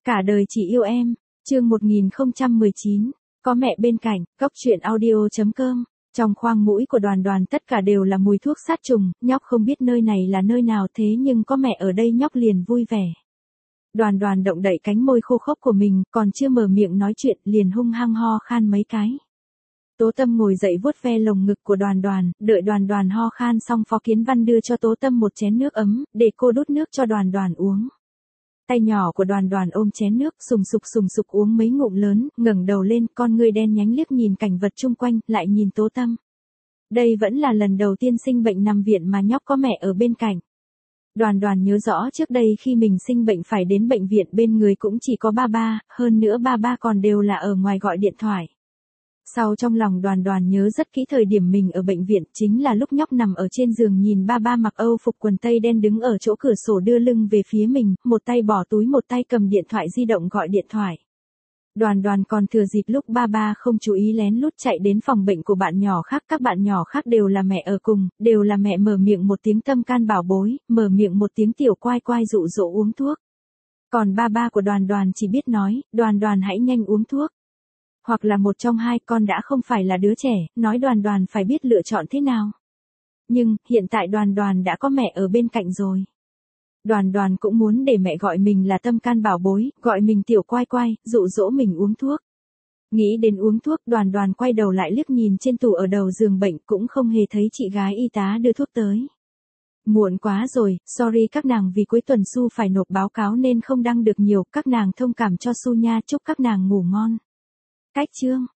Cả đời chỉ yêu em, chương 1019, có mẹ bên cạnh, góc truyện audio.com. Trong khoang mũi của Đoàn Đoàn tất cả đều là mùi thuốc sát trùng, nhóc không biết nơi này là nơi nào thế nhưng có mẹ ở đây nhóc liền vui vẻ. Đoàn Đoàn động đậy cánh môi khô khốc của mình, còn chưa mở miệng nói chuyện liền hung hăng ho khan mấy cái. Tố Tâm ngồi dậy vuốt ve lồng ngực của Đoàn Đoàn, đợi Đoàn Đoàn ho khan xong Phó Kiến Văn đưa cho Tố Tâm một chén nước ấm, để cô đút nước cho Đoàn Đoàn uống. Tay nhỏ của Đoàn Đoàn ôm chén nước, sùng sục uống mấy ngụm lớn, ngẩng đầu lên, con ngươi đen nhánh liếc nhìn cảnh vật chung quanh, lại nhìn Tố Tâm. Đây vẫn là lần đầu tiên sinh bệnh nằm viện mà nhóc có mẹ ở bên cạnh. Đoàn Đoàn nhớ rõ trước đây khi mình sinh bệnh phải đến bệnh viện bên người cũng chỉ có ba, hơn nữa ba còn đều là ở ngoài gọi điện thoại. Sau trong lòng Đoàn Đoàn nhớ rất kỹ thời điểm mình ở bệnh viện chính là lúc nhóc nằm ở trên giường nhìn ba mặc Âu phục quần tây đen đứng ở chỗ cửa sổ đưa lưng về phía mình, một tay bỏ túi một tay cầm điện thoại di động gọi điện thoại. Đoàn Đoàn còn thừa dịp lúc ba không chú ý lén lút chạy đến phòng bệnh của bạn nhỏ khác, các bạn nhỏ khác đều là mẹ ở cùng, đều là mẹ mở miệng một tiếng tâm can bảo bối, mở miệng một tiếng tiểu quai dụ dỗ uống thuốc. Còn ba của Đoàn Đoàn chỉ biết nói, Đoàn Đoàn hãy nhanh uống thuốc. Hoặc là một trong hai, con đã không phải là đứa trẻ, nói Đoàn Đoàn phải biết lựa chọn thế nào. Nhưng, hiện tại Đoàn Đoàn đã có mẹ ở bên cạnh rồi. Đoàn Đoàn cũng muốn để mẹ gọi mình là tâm can bảo bối, gọi mình tiểu quai, dụ dỗ mình uống thuốc. Nghĩ đến uống thuốc, Đoàn Đoàn quay đầu lại liếc nhìn trên tủ ở đầu giường bệnh cũng không hề thấy chị gái y tá đưa thuốc tới. Muộn quá rồi, sorry các nàng vì cuối tuần Su phải nộp báo cáo nên không đăng được nhiều, các nàng thông cảm cho Su nha, chúc các nàng ngủ ngon. Cách chương